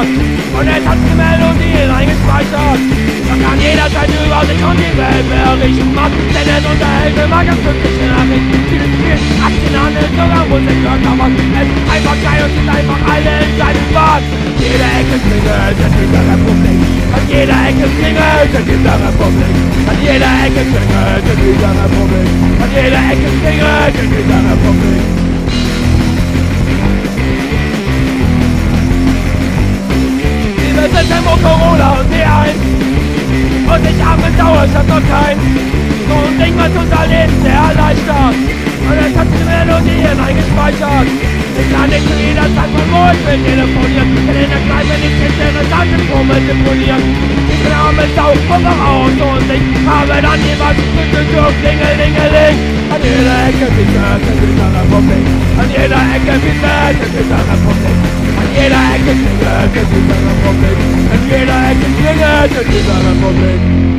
gespeichert. Und es hat die Melodien eingespeichert. Da kann jederzeit über sich und die Welt berichten. Denn es unterhält immer ganz glückliche Nachrichten. Viel Aktien handelt sogar Musik hört, aber es ist einfach geil und sind einfach alle in seinem Bad. Jede Ecke klingelt in dieser Republik. An jeder Ecke klingelt in dieser Republik. An jeder Ecke klingelt in dieser Republik. An jeder Ecke klingelt in dieser Republik. Wir sind Tempo, Corona und T1. Und ich habe mit Sauerstoff noch keinen. So ein Ding, was unser Leben sehr erleichtert. Und es hat die Melodien eingespeichert. Ich kann nicht zu jeder Zeit von wo ich will telefonieren. Denn in der Kneipe nicht interessante Trommeln deponieren. Ich bin arme Sau vom Auto und ich habe dann jemals gedrückt, Klingelingeling. An jeder Ecke klingelt in dieser Republik. An jeder Ecke klingelt in dieser Republik. An jeder Ecke klingelt in dieser Republik. An jeder Ecke klingelt in dieser Republik.